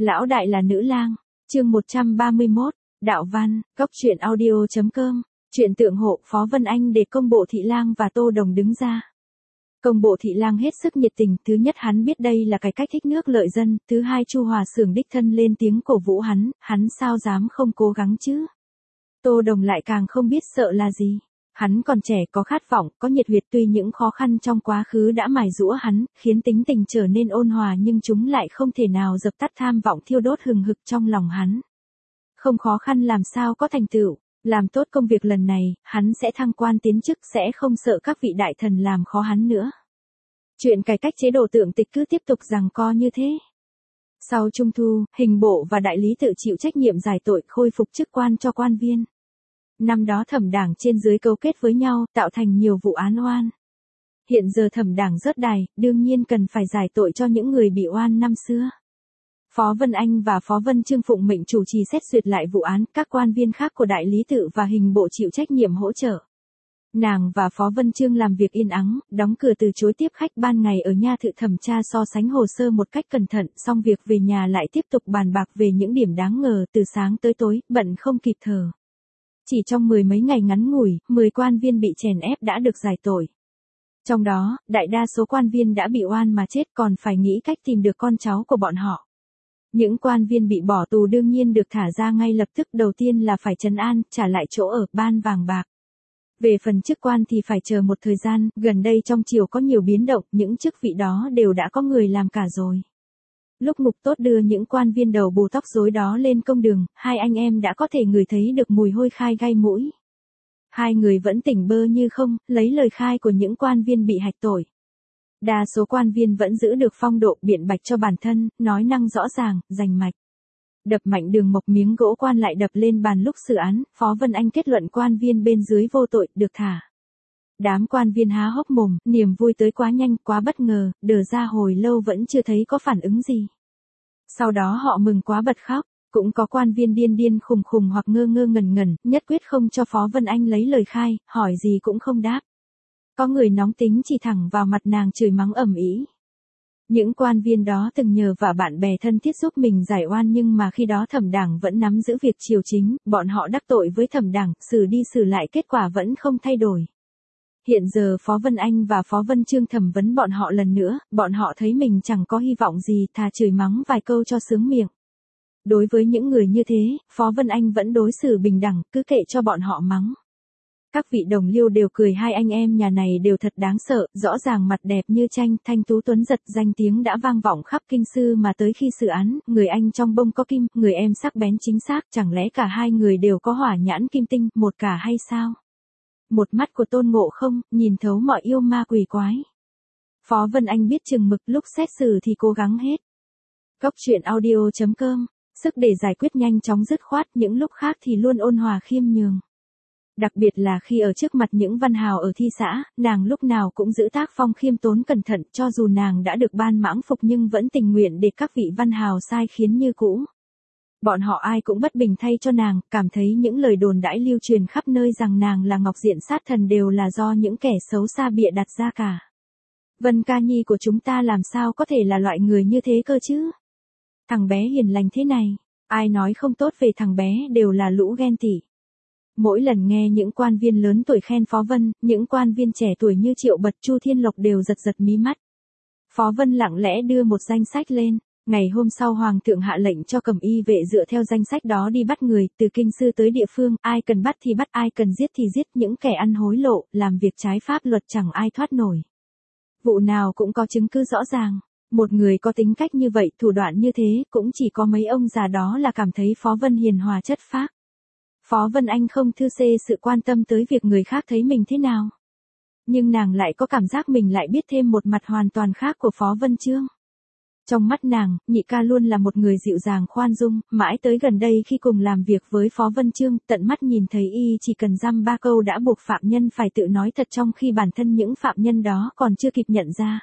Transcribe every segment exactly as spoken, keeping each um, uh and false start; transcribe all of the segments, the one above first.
Lão đại là nữ lang, chương một trăm ba mươi mốt, đạo văn, góc truyện audio.com, truyện tượng hộ Phó Vân Anh để công bộ thị lang và Tô Đồng đứng ra. Công bộ thị lang hết sức nhiệt tình, thứ nhất hắn biết đây là cái cách thích nước lợi dân, thứ hai Chu Hòa Xưởng đích thân lên tiếng cổ vũ hắn, hắn sao dám không cố gắng chứ. Tô Đồng lại càng không biết sợ là gì. Hắn còn trẻ, có khát vọng, có nhiệt huyết, tuy những khó khăn trong quá khứ đã mài giũa hắn, khiến tính tình trở nên ôn hòa nhưng chúng lại không thể nào dập tắt tham vọng thiêu đốt hừng hực trong lòng hắn. Không khó khăn làm sao có thành tựu, làm tốt công việc lần này, hắn sẽ thăng quan tiến chức, sẽ không sợ các vị đại thần làm khó hắn nữa. Chuyện cải cách chế độ tượng tịch cứ tiếp tục giằng co như thế. Sau Trung Thu, hình bộ và đại lý tự chịu trách nhiệm giải tội, khôi phục chức quan cho quan viên. Năm đó thẩm đảng trên dưới cấu kết với nhau, tạo thành nhiều vụ án oan. Hiện giờ thẩm đảng rớt đài, đương nhiên cần phải giải tội cho những người bị oan năm xưa. Phó Vân Anh và Phó Vân Chương phụng mệnh chủ trì xét duyệt lại vụ án, các quan viên khác của đại lý tự và hình bộ chịu trách nhiệm hỗ trợ. Nàng và Phó Vân Chương làm việc yên ắng, đóng cửa từ chối tiếp khách, ban ngày ở nha thự thẩm tra so sánh hồ sơ một cách cẩn thận, xong việc về nhà lại tiếp tục bàn bạc về những điểm đáng ngờ, từ sáng tới tối, bận không kịp thở. Chỉ trong mười mấy ngày ngắn ngủi, mười quan viên bị chèn ép đã được giải tội. Trong đó, đại đa số quan viên đã bị oan mà chết, còn phải nghĩ cách tìm được con cháu của bọn họ. Những quan viên bị bỏ tù đương nhiên được thả ra ngay lập tức, đầu tiên là phải trấn an, trả lại chỗ ở, ban vàng bạc. Về phần chức quan thì phải chờ một thời gian, gần đây trong triều có nhiều biến động, những chức vị đó đều đã có người làm cả rồi. Lúc Mục Tốt đưa những quan viên đầu bù tóc rối đó lên công đường, hai anh em đã có thể ngửi thấy được mùi hôi khai gai mũi. Hai người vẫn tỉnh bơ như không, lấy lời khai của những quan viên bị hạch tội. Đa số quan viên vẫn giữ được phong độ, biện bạch cho bản thân, nói năng rõ ràng, rành mạch. Đập mạnh đường mộc miếng gỗ quan lại đập lên bàn lúc xử án, Phó Vân Anh kết luận quan viên bên dưới vô tội, được thả. Đám quan viên há hốc mồm, niềm vui tới quá nhanh, quá bất ngờ, đờ ra hồi lâu vẫn chưa thấy có phản ứng gì. Sau đó họ mừng quá bật khóc, cũng có quan viên điên điên khùng khùng hoặc ngơ ngơ ngẩn ngẩn, nhất quyết không cho Phó Vân Anh lấy lời khai, hỏi gì cũng không đáp. Có người nóng tính chỉ thẳng vào mặt nàng chửi mắng ầm ĩ. Những quan viên đó từng nhờ và bạn bè thân thiết giúp mình giải oan, nhưng mà khi đó thẩm đảng vẫn nắm giữ việc triều chính, bọn họ đắc tội với thẩm đảng, xử đi xử lại kết quả vẫn không thay đổi. Hiện giờ Phó Vân Anh và Phó Vân Chương thẩm vấn bọn họ lần nữa, bọn họ thấy mình chẳng có hy vọng gì, thà chửi mắng vài câu cho sướng miệng. Đối với những người như thế, Phó Vân Anh vẫn đối xử bình đẳng, cứ kệ cho bọn họ mắng. Các vị đồng liêu đều cười, hai anh em nhà này đều thật đáng sợ, rõ ràng mặt đẹp như tranh, thanh tú tuấn giật, danh tiếng đã vang vọng khắp kinh sư, mà tới khi xử án, người anh trong bông có kim, người em sắc bén chính xác, chẳng lẽ cả hai người đều có hỏa nhãn kim tinh, một cả hay sao? Một mắt của Tôn Ngộ Không, nhìn thấu mọi yêu ma quỷ quái. Phó Vân Anh biết chừng mực, lúc xét xử thì cố gắng hết. Góc truyện audio.com, sức để giải quyết nhanh chóng dứt khoát, những lúc khác thì luôn ôn hòa khiêm nhường. Đặc biệt là khi ở trước mặt những văn hào ở thi xã, nàng lúc nào cũng giữ tác phong khiêm tốn cẩn thận, cho dù nàng đã được ban mãng phục nhưng vẫn tình nguyện để các vị văn hào sai khiến như cũ. Bọn họ ai cũng bất bình thay cho nàng, cảm thấy những lời đồn đãi lưu truyền khắp nơi rằng nàng là Ngọc Diện sát thần đều là do những kẻ xấu xa bịa đặt ra cả. Vân Ca Nhi của chúng ta làm sao có thể là loại người như thế cơ chứ? Thằng bé hiền lành thế này, ai nói không tốt về thằng bé đều là lũ ghen tị. Mỗi lần nghe những quan viên lớn tuổi khen Phó Vân, những quan viên trẻ tuổi như Triệu Bật, Chu Thiên Lộc đều giật giật mí mắt. Phó Vân lặng lẽ đưa một danh sách lên. Ngày hôm sau Hoàng thượng hạ lệnh cho cẩm y vệ dựa theo danh sách đó đi bắt người, từ kinh sư tới địa phương, ai cần bắt thì bắt, ai cần giết thì giết, những kẻ ăn hối lộ, làm việc trái pháp luật chẳng ai thoát nổi. Vụ nào cũng có chứng cứ rõ ràng. Một người có tính cách như vậy, thủ đoạn như thế, cũng chỉ có mấy ông già đó là cảm thấy Phó Vân hiền hòa chất phác. Phó Vân Anh không thư xê sự quan tâm tới việc người khác thấy mình thế nào. Nhưng nàng lại có cảm giác mình lại biết thêm một mặt hoàn toàn khác của Phó Vân Chương. Trong mắt nàng, nhị ca luôn là một người dịu dàng khoan dung, mãi tới gần đây khi cùng làm việc với Phó Vân Chương, tận mắt nhìn thấy y chỉ cần dăm ba câu đã buộc phạm nhân phải tự nói thật, trong khi bản thân những phạm nhân đó còn chưa kịp nhận ra.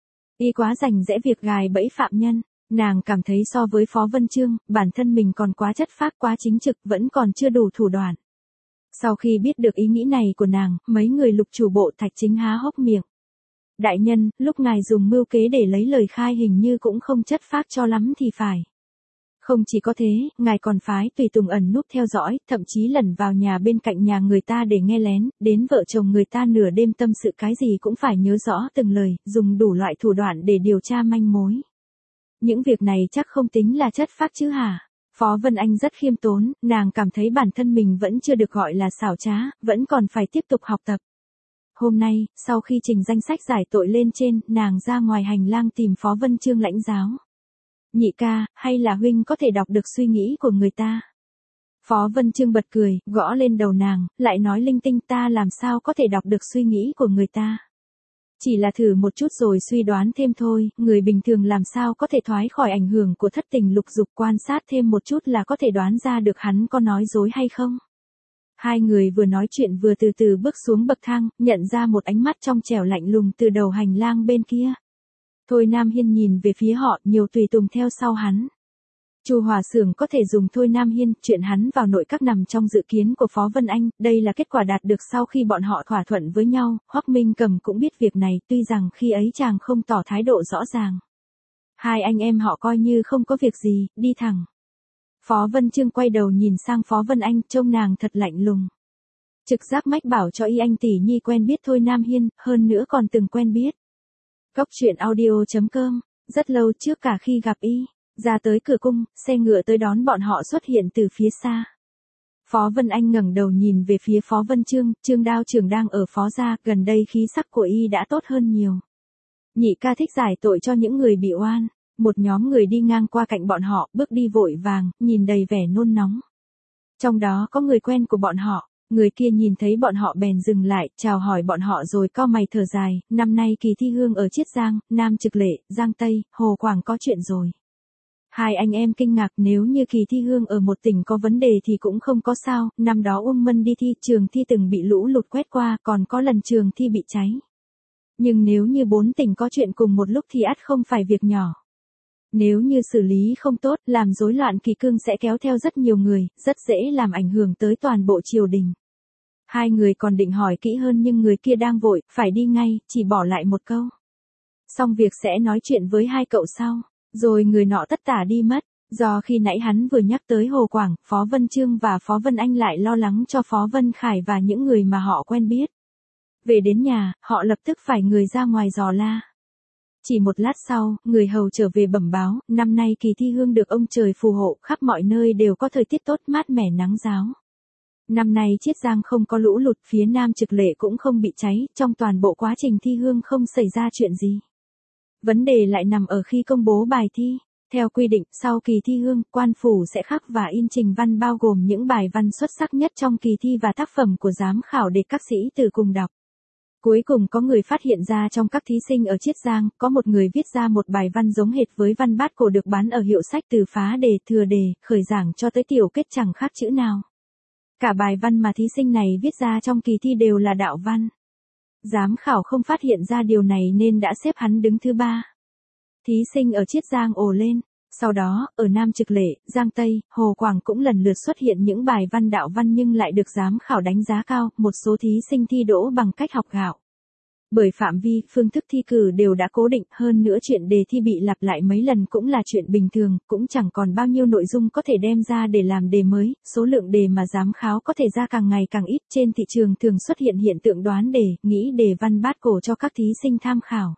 Y quá rành rẽ việc gài bẫy phạm nhân, nàng cảm thấy so với Phó Vân Chương, bản thân mình còn quá chất phác, quá chính trực, vẫn còn chưa đủ thủ đoạn. Sau khi biết được ý nghĩ này của nàng, mấy người Lục chủ bộ Thạch Chính há hốc miệng. Đại nhân, lúc ngài dùng mưu kế để lấy lời khai hình như cũng không chất phác cho lắm thì phải. Không chỉ có thế, ngài còn phái tùy tùng ẩn núp theo dõi, thậm chí lẩn vào nhà bên cạnh nhà người ta để nghe lén, đến vợ chồng người ta nửa đêm tâm sự cái gì cũng phải nhớ rõ từng lời, dùng đủ loại thủ đoạn để điều tra manh mối. Những việc này chắc không tính là chất phác chứ hả? Phó Vân Anh rất khiêm tốn, nàng cảm thấy bản thân mình vẫn chưa được gọi là xảo trá, vẫn còn phải tiếp tục học tập. Hôm nay, sau khi trình danh sách giải tội lên trên, nàng ra ngoài hành lang tìm Phó Vân Chương lãnh giáo. Nhị ca, hay là huynh có thể đọc được suy nghĩ của người ta? Phó Vân Chương bật cười, gõ lên đầu nàng, lại nói linh tinh, ta làm sao có thể đọc được suy nghĩ của người ta? Chỉ là thử một chút rồi suy đoán thêm thôi, người bình thường làm sao có thể thoái khỏi ảnh hưởng của thất tình lục dục, quan sát thêm một chút là có thể đoán ra được hắn có nói dối hay không. Hai người vừa nói chuyện vừa từ từ bước xuống bậc thang, nhận ra một ánh mắt trong trẻo lạnh lùng từ đầu hành lang bên kia. Thôi Nam Hiên nhìn về phía họ, nhiều tùy tùng theo sau hắn. Chu Hòa Xưởng có thể dùng Thôi Nam Hiên, chuyện hắn vào nội các nằm trong dự kiến của Phó Vân Anh, đây là kết quả đạt được sau khi bọn họ thỏa thuận với nhau, Hoắc Minh Cầm cũng biết việc này, tuy rằng khi ấy chàng không tỏ thái độ rõ ràng. Hai anh em họ coi như không có việc gì, đi thẳng. Phó Vân Chương quay đầu nhìn sang Phó Vân Anh, trông nàng thật lạnh lùng. Trực giác mách bảo cho y anh tỷ nhi quen biết Thôi Nam Hiên, hơn nữa còn từng quen biết. Cốc truyện audio chấm com, rất lâu trước cả khi gặp y. Ra tới cửa cung, xe ngựa tới đón bọn họ xuất hiện từ phía xa. Phó Vân Anh ngẩng đầu nhìn về phía Phó Vân Chương, Trương Đao Trưởng đang ở phó gia, gần đây khí sắc của y đã tốt hơn nhiều. Nhị ca thích giải tội cho những người bị oan. Một nhóm người đi ngang qua cạnh bọn họ, bước đi vội vàng, nhìn đầy vẻ nôn nóng. Trong đó có người quen của bọn họ, người kia nhìn thấy bọn họ bèn dừng lại, chào hỏi bọn họ rồi cau mày thở dài, năm nay kỳ thi hương ở Chiết Giang, Nam Trực Lệ, Giang Tây, Hồ Quảng có chuyện rồi. Hai anh em kinh ngạc, nếu như kỳ thi hương ở một tỉnh có vấn đề thì cũng không có sao, năm đó Uông Mân đi thi, trường thi từng bị lũ lụt quét qua, còn có lần trường thi bị cháy. Nhưng nếu như bốn tỉnh có chuyện cùng một lúc thì ắt không phải việc nhỏ. Nếu như xử lý không tốt, làm rối loạn kỳ cương sẽ kéo theo rất nhiều người, rất dễ làm ảnh hưởng tới toàn bộ triều đình. Hai người còn định hỏi kỹ hơn nhưng người kia đang vội, phải đi ngay, chỉ bỏ lại một câu. Xong việc sẽ nói chuyện với hai cậu sau. Rồi người nọ tất tả đi mất, do khi nãy hắn vừa nhắc tới Hồ Quảng, Phó Vân Chương và Phó Vân Anh lại lo lắng cho Phó Vân Khải và những người mà họ quen biết. Về đến nhà, họ lập tức phải người ra ngoài dò la. Chỉ một lát sau, người hầu trở về bẩm báo, năm nay kỳ thi hương được ông trời phù hộ, khắp mọi nơi đều có thời tiết tốt mát mẻ nắng ráo. Năm nay Chiết Giang không có lũ lụt, phía Nam Trực Lệ cũng không bị cháy, trong toàn bộ quá trình thi hương không xảy ra chuyện gì. Vấn đề lại nằm ở khi công bố bài thi. Theo quy định, sau kỳ thi hương, quan phủ sẽ khắc và in trình văn bao gồm những bài văn xuất sắc nhất trong kỳ thi và tác phẩm của giám khảo để các sĩ tử cùng đọc. Cuối cùng có người phát hiện ra trong các thí sinh ở Chiết Giang, có một người viết ra một bài văn giống hệt với văn bát cổ được bán ở hiệu sách từ phá đề, thừa đề, khởi giảng cho tới tiểu kết chẳng khác chữ nào. Cả bài văn mà thí sinh này viết ra trong kỳ thi đều là đạo văn. Giám khảo không phát hiện ra điều này nên đã xếp hắn đứng thứ ba. Thí sinh ở Chiết Giang ồ lên. Sau đó, ở Nam Trực Lệ, Giang Tây, Hồ Quảng cũng lần lượt xuất hiện những bài văn đạo văn nhưng lại được giám khảo đánh giá cao, một số thí sinh thi đỗ bằng cách học gạo. Bởi phạm vi, phương thức thi cử đều đã cố định, hơn nữa chuyện đề thi bị lặp lại mấy lần cũng là chuyện bình thường, cũng chẳng còn bao nhiêu nội dung có thể đem ra để làm đề mới, số lượng đề mà giám khảo có thể ra càng ngày càng ít, trên thị trường thường xuất hiện hiện tượng đoán đề, nghĩ đề văn bát cổ cho các thí sinh tham khảo.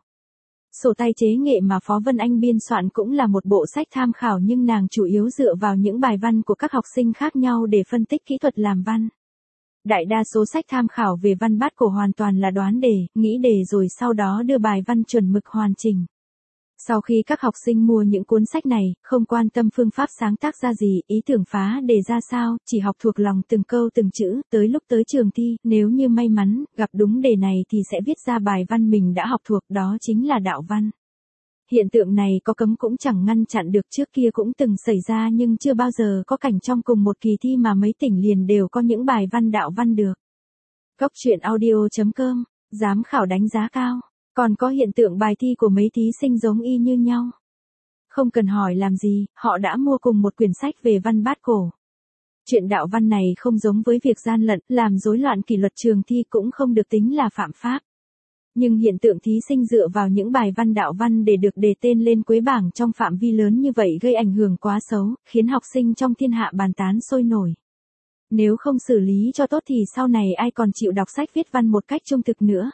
Sổ tay chế nghệ mà Phó Vân Anh biên soạn cũng là một bộ sách tham khảo nhưng nàng chủ yếu dựa vào những bài văn của các học sinh khác nhau để phân tích kỹ thuật làm văn. Đại đa số sách tham khảo về văn bát cổ hoàn toàn là đoán đề, nghĩ đề rồi sau đó đưa bài văn chuẩn mực hoàn chỉnh. Sau khi các học sinh mua những cuốn sách này, không quan tâm phương pháp sáng tác ra gì, ý tưởng phá đề ra sao, chỉ học thuộc lòng từng câu từng chữ, tới lúc tới trường thi, nếu như may mắn, gặp đúng đề này thì sẽ viết ra bài văn mình đã học thuộc, đó chính là đạo văn. Hiện tượng này có cấm cũng chẳng ngăn chặn được, trước kia cũng từng xảy ra nhưng chưa bao giờ có cảnh trong cùng một kỳ thi mà mấy tỉnh liền đều có những bài văn đạo văn được. Cốc truyện audio chấm com, giám khảo đánh giá cao. Còn có hiện tượng bài thi của mấy thí sinh giống y như nhau. Không cần hỏi làm gì, họ đã mua cùng một quyển sách về văn bát cổ. Chuyện đạo văn này không giống với việc gian lận, làm rối loạn kỷ luật trường thi cũng không được tính là phạm pháp. Nhưng hiện tượng thí sinh dựa vào những bài văn đạo văn để được đề tên lên quế bảng trong phạm vi lớn như vậy gây ảnh hưởng quá xấu, khiến học sinh trong thiên hạ bàn tán sôi nổi. Nếu không xử lý cho tốt thì sau này ai còn chịu đọc sách viết văn một cách trung thực nữa.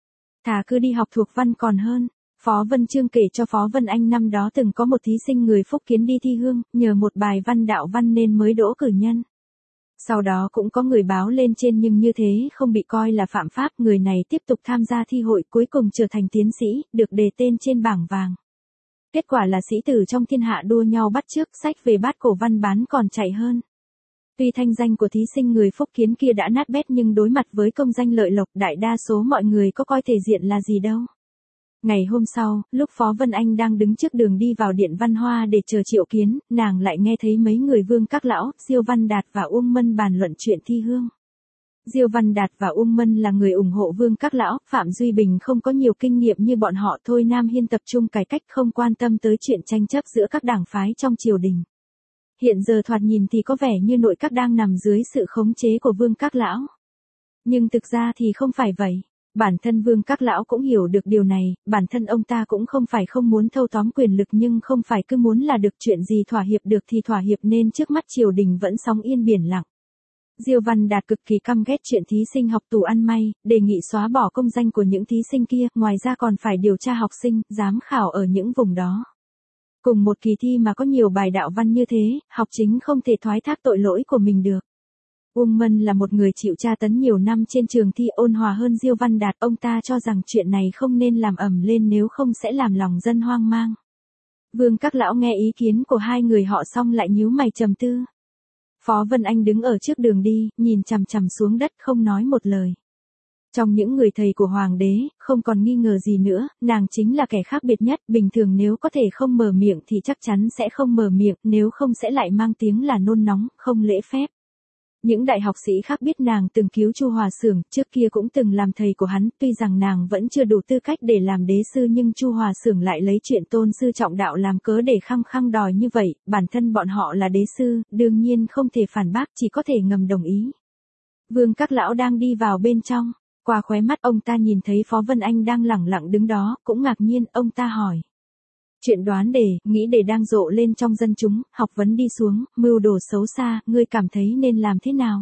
Thà cứ đi học thuộc văn còn hơn. Phó Vân Chương kể cho Phó Vân Anh năm đó từng có một thí sinh người Phúc Kiến đi thi hương, nhờ một bài văn đạo văn nên mới đỗ cử nhân. Sau đó cũng có người báo lên trên nhưng như thế không bị coi là phạm pháp, người này tiếp tục tham gia thi hội cuối cùng trở thành tiến sĩ, được đề tên trên bảng vàng. Kết quả là sĩ tử trong thiên hạ đua nhau bắt chước, sách về bát cổ văn bán còn chạy hơn. Tuy thanh danh của thí sinh người Phúc Kiến kia đã nát bét nhưng đối mặt với công danh lợi lộc đại đa số mọi người có coi thể diện là gì đâu. Ngày hôm sau, lúc Phó Vân Anh đang đứng trước đường đi vào Điện Văn Hoa để chờ triệu kiến, nàng lại nghe thấy mấy người Vương Các Lão, Diêu Văn Đạt và Uông Mân bàn luận chuyện thi hương. Diêu Văn Đạt và Uông Mân là người ủng hộ Vương Các Lão, Phạm Duy Bình không có nhiều kinh nghiệm như bọn họ, thôi Nam Hiên tập trung cải cách không quan tâm tới chuyện tranh chấp giữa các đảng phái trong triều đình. Hiện giờ thoạt nhìn thì có vẻ như nội các đang nằm dưới sự khống chế của Vương Các Lão. Nhưng thực ra thì không phải vậy. Bản thân Vương Các Lão cũng hiểu được điều này, bản thân ông ta cũng không phải không muốn thâu tóm quyền lực nhưng không phải cứ muốn là được, chuyện gì thỏa hiệp được thì thỏa hiệp, nên trước mắt triều đình vẫn sóng yên biển lặng. Diêu Văn Đạt cực kỳ căm ghét chuyện thí sinh học tù ăn may, đề nghị xóa bỏ công danh của những thí sinh kia, ngoài ra còn phải điều tra học sinh, giám khảo ở những vùng đó. Cùng một kỳ thi mà có nhiều bài đạo văn như thế, học chính không thể thoái thác tội lỗi của mình được. Uông Mân là một người chịu tra tấn nhiều năm trên trường thi, ôn hòa hơn Diêu Văn Đạt, ông ta cho rằng chuyện này không nên làm ầm lên nếu không sẽ làm lòng dân hoang mang. Vương Các Lão nghe ý kiến của hai người họ xong lại nhíu mày trầm tư. Phó Vân Anh đứng ở trước đường đi, nhìn chằm chằm xuống đất không nói một lời. Trong những người thầy của Hoàng đế, không còn nghi ngờ gì nữa, nàng chính là kẻ khác biệt nhất, bình thường nếu có thể không mở miệng thì chắc chắn sẽ không mở miệng, nếu không sẽ lại mang tiếng là nôn nóng, không lễ phép. Những đại học sĩ khác biết nàng từng cứu Chu Hòa Xưởng, trước kia cũng từng làm thầy của hắn, tuy rằng nàng vẫn chưa đủ tư cách để làm đế sư nhưng Chu Hòa Xưởng lại lấy chuyện tôn sư trọng đạo làm cớ để khăng khăng đòi như vậy, bản thân bọn họ là đế sư, đương nhiên không thể phản bác, chỉ có thể ngầm đồng ý. Vương Các Lão đang đi vào bên trong, qua khóe mắt ông ta nhìn thấy Phó Vân Anh đang lẳng lặng đứng đó, cũng ngạc nhiên, ông ta hỏi. Chuyện đoán đề, nghĩ đề đang rộ lên trong dân chúng, học vấn đi xuống, mưu đồ xấu xa, ngươi cảm thấy nên làm thế nào?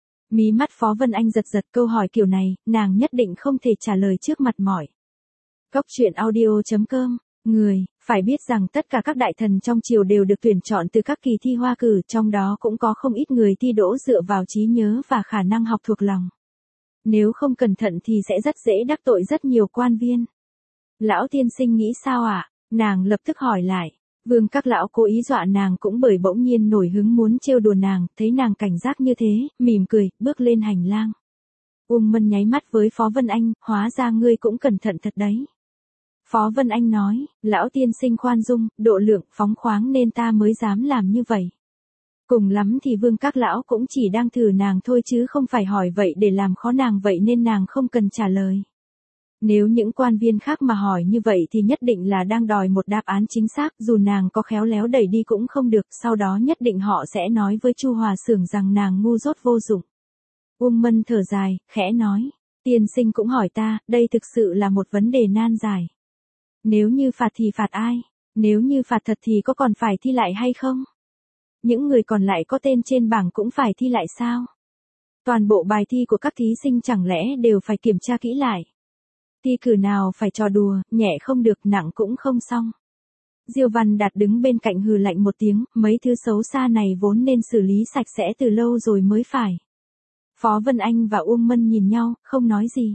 Mí mắt Phó Vân Anh giật giật, câu hỏi kiểu này, nàng nhất định không thể trả lời trước mặt mọi. Cốc truyện audio chấm com, người, phải biết rằng tất cả các đại thần trong triều đều được tuyển chọn từ các kỳ thi hoa cử, trong đó cũng có không ít người thi đỗ dựa vào trí nhớ và khả năng học thuộc lòng. Nếu không cẩn thận thì sẽ rất dễ đắc tội rất nhiều quan viên. Lão tiên sinh nghĩ sao ạ? À? Nàng lập tức hỏi lại. Vương Các Lão cố ý dọa nàng cũng bởi bỗng nhiên nổi hứng muốn trêu đùa nàng, thấy nàng cảnh giác như thế, mỉm cười, bước lên hành lang. Uông Mân nháy mắt với Phó Vân Anh, hóa ra ngươi cũng cẩn thận thật đấy. Phó Vân Anh nói, lão tiên sinh khoan dung, độ lượng, phóng khoáng nên ta mới dám làm như vậy. Cùng lắm thì Vương Các Lão cũng chỉ đang thử nàng thôi chứ không phải hỏi vậy để làm khó nàng, vậy nên nàng không cần trả lời. Nếu những quan viên khác mà hỏi như vậy thì nhất định là đang đòi một đáp án chính xác, dù nàng có khéo léo đẩy đi cũng không được, sau đó nhất định họ sẽ nói với Chu Hòa Xưởng rằng nàng ngu dốt vô dụng. Uông Mân thở dài, khẽ nói, tiên sinh cũng hỏi ta, đây thực sự là một vấn đề nan giải. Nếu như phạt thì phạt ai? Nếu như phạt thật thì có còn phải thi lại hay không? Những người còn lại có tên trên bảng cũng phải thi lại sao? Toàn bộ bài thi của các thí sinh chẳng lẽ đều phải kiểm tra kỹ lại? Thi cử nào phải trò đùa, nhẹ không được, nặng cũng không xong. Diêu Văn Đạt đứng bên cạnh hừ lạnh một tiếng, mấy thứ xấu xa này vốn nên xử lý sạch sẽ từ lâu rồi mới phải. Phó Vân Anh và Uông Mân nhìn nhau, không nói gì.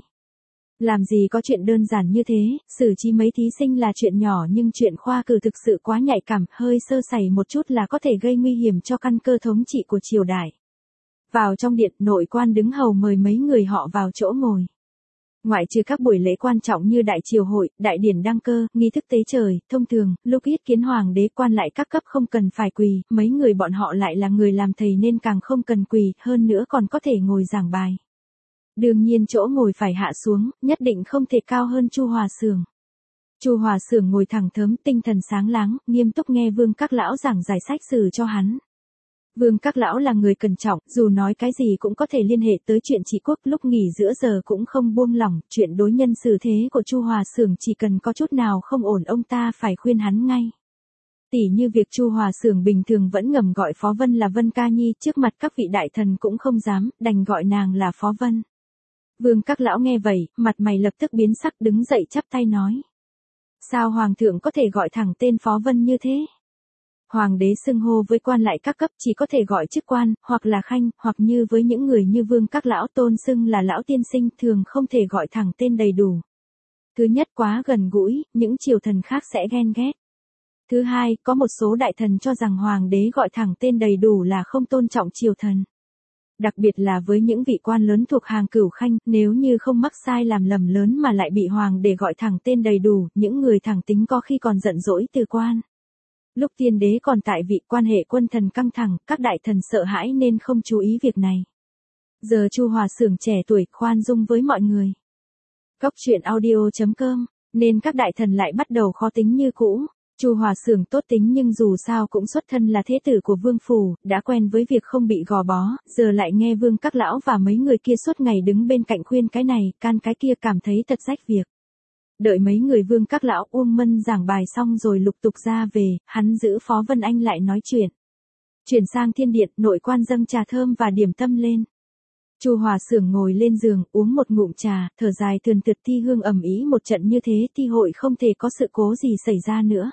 Làm gì có chuyện đơn giản như thế, xử trí mấy thí sinh là chuyện nhỏ nhưng chuyện khoa cử thực sự quá nhạy cảm, hơi sơ sẩy một chút là có thể gây nguy hiểm cho căn cơ thống trị của triều đại. Vào trong điện, nội quan đứng hầu mời mấy người họ vào chỗ ngồi. Ngoại trừ các buổi lễ quan trọng như đại triều hội, đại điển đăng cơ, nghi thức tế trời, thông thường, lúc yết kiến hoàng đế, quan lại các cấp không cần phải quỳ, mấy người bọn họ lại là người làm thầy nên càng không cần quỳ, hơn nữa còn có thể ngồi giảng bài. Đương nhiên chỗ ngồi phải hạ xuống, nhất định không thể cao hơn Chu Hòa Xưởng. Chu Hòa Xưởng ngồi thẳng thớm, tinh thần sáng láng, nghiêm túc nghe Vương Các Lão giảng giải sách sử cho hắn. Vương các lão là người cẩn trọng, dù nói cái gì cũng có thể liên hệ tới chuyện trị quốc, lúc nghỉ giữa giờ cũng không buông lỏng, chuyện đối nhân xử thế của Chu Hòa Xưởng chỉ cần có chút nào không ổn ông ta phải khuyên hắn ngay. Tỉ như việc Chu Hòa Xưởng bình thường vẫn ngầm gọi Phó Vân là Vân Ca Nhi, trước mặt các vị đại thần cũng không dám, đành gọi nàng là Phó Vân. Vương các lão nghe vậy, mặt mày lập tức biến sắc, đứng dậy chắp tay nói. Sao Hoàng thượng có thể gọi thẳng tên Phó Vân như thế? Hoàng đế xưng hô với quan lại các cấp chỉ có thể gọi chức quan, hoặc là khanh, hoặc như với những người như Vương các lão tôn xưng là lão tiên sinh, thường không thể gọi thẳng tên đầy đủ. Thứ nhất, quá gần gũi, những triều thần khác sẽ ghen ghét. Thứ hai, có một số đại thần cho rằng hoàng đế gọi thẳng tên đầy đủ là không tôn trọng triều thần. Đặc biệt là với những vị quan lớn thuộc hàng cửu khanh, nếu như không mắc sai làm lầm lớn mà lại bị hoàng đế gọi thẳng tên đầy đủ, những người thẳng tính có khi còn giận dỗi từ quan. Lúc tiên đế còn tại vị, quan hệ quân thần căng thẳng, các đại thần sợ hãi nên không chú ý việc này. Giờ Chu Hòa Xưởng trẻ tuổi, khoan dung với mọi người. Cóc truyện audio chấm com, nên các đại thần lại bắt đầu khó tính như cũ. Chu Hòa Xưởng tốt tính nhưng dù sao cũng xuất thân là thế tử của Vương phủ, đã quen với việc không bị gò bó, giờ lại nghe Vương các lão và mấy người kia suốt ngày đứng bên cạnh khuyên cái này, can cái kia, cảm thấy thật rách việc. Đợi mấy người Vương các lão Uông Mân giảng bài xong rồi lục tục ra về, hắn giữ Phó Vân Anh lại nói chuyện. Chuyển sang thiên điện, nội quan dâng trà thơm và điểm tâm lên. Chu Hòa Xưởng ngồi lên giường, uống một ngụm trà, thở dài thườn thượt, thi hương ầm ĩ một trận như thế, thi hội không thể có sự cố gì xảy ra nữa.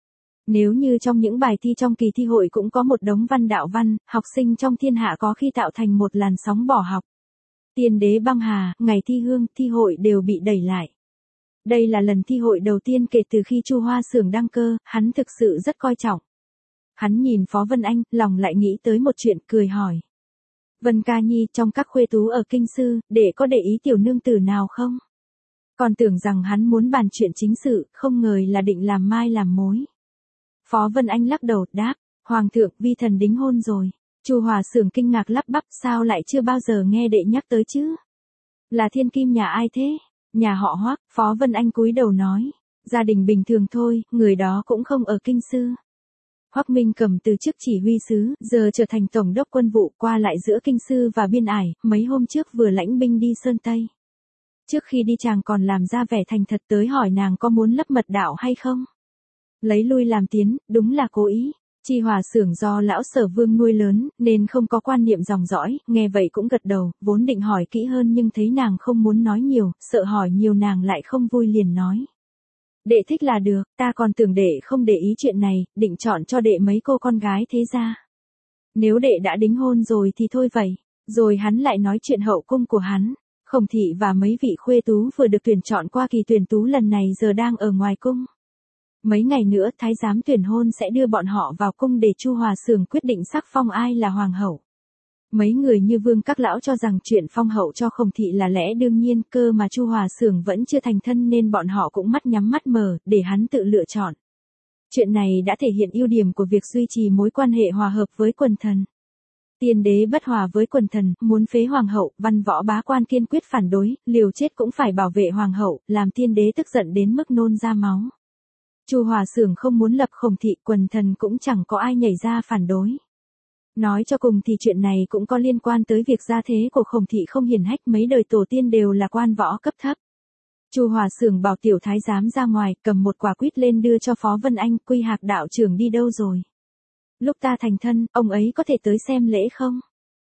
Nếu như trong những bài thi trong kỳ thi hội cũng có một đống văn đạo văn, học sinh trong thiên hạ có khi tạo thành một làn sóng bỏ học. Tiên đế băng hà, ngày thi hương, thi hội đều bị đẩy lại. Đây là lần thi hội đầu tiên kể từ khi Chu Hòa Xưởng đăng cơ, hắn thực sự rất coi trọng. Hắn nhìn Phó Vân Anh, lòng lại nghĩ tới một chuyện, cười hỏi. Vân Ca Nhi, trong các khuê tú ở kinh sư, đệ có để ý tiểu nương tử nào không? Còn tưởng rằng hắn muốn bàn chuyện chính sự, không ngờ là định làm mai làm mối. Phó Vân Anh lắc đầu, đáp, Hoàng thượng, vi thần đính hôn rồi. Chu Hòa Xưởng kinh ngạc lắp bắp, sao lại chưa bao giờ nghe đệ nhắc tới chứ? Là thiên kim nhà ai thế? Nhà họ Hoắc. Phó Vân Anh cúi đầu nói, gia đình bình thường thôi, người đó cũng không ở kinh sư. Hoắc Minh Cầm từ chức chỉ huy sứ, giờ trở thành tổng đốc quân vụ, qua lại giữa kinh sư và biên ải, mấy hôm trước vừa lãnh binh đi Sơn Tây. Trước khi đi chàng còn làm ra vẻ thành thật tới hỏi nàng có muốn lấp mật đạo hay không. Lấy lui làm tiến, đúng là cố ý. Chi Hòa Xưởng do lão Sở Vương nuôi lớn, nên không có quan niệm dòng dõi, nghe vậy cũng gật đầu, vốn định hỏi kỹ hơn nhưng thấy nàng không muốn nói nhiều, sợ hỏi nhiều nàng lại không vui liền nói. Đệ thích là được, ta còn tưởng đệ không để ý chuyện này, định chọn cho đệ mấy cô con gái thế ra. Nếu đệ đã đính hôn rồi thì thôi vậy. Rồi hắn lại nói chuyện hậu cung của hắn. Khổng thị và mấy vị khuê tú vừa được tuyển chọn qua kỳ tuyển tú lần này giờ đang ở ngoài cung. Mấy ngày nữa thái giám tuyển hôn sẽ đưa bọn họ vào cung để Chu Hòa Xưởng quyết định sắc phong ai là hoàng hậu. Mấy người như Vương các lão cho rằng chuyện phong hậu cho Khổng thị là lẽ đương nhiên, cơ mà Chu Hòa Xưởng vẫn chưa thành thân nên bọn họ cũng mắt nhắm mắt mở, để hắn tự lựa chọn. Chuyện này đã thể hiện ưu điểm của việc duy trì mối quan hệ hòa hợp với quần thần. Tiên đế bất hòa với quần thần, muốn phế hoàng hậu, văn võ bá quan kiên quyết phản đối, liều chết cũng phải bảo vệ hoàng hậu, làm tiên đế tức giận đến mức nôn ra máu. Chu Hòa Xưởng không muốn lập Khổng thị, quần thần cũng chẳng có ai nhảy ra phản đối. Nói cho cùng thì chuyện này cũng có liên quan tới việc gia thế của Khổng thị không hiển hách, mấy đời tổ tiên đều là quan võ cấp thấp. Chu Hòa Xưởng bảo tiểu thái giám ra ngoài, cầm một quả quýt lên đưa cho Phó Vân Anh, Quy Hạc đạo trưởng đi đâu rồi? Lúc ta thành thân, ông ấy có thể tới xem lễ không?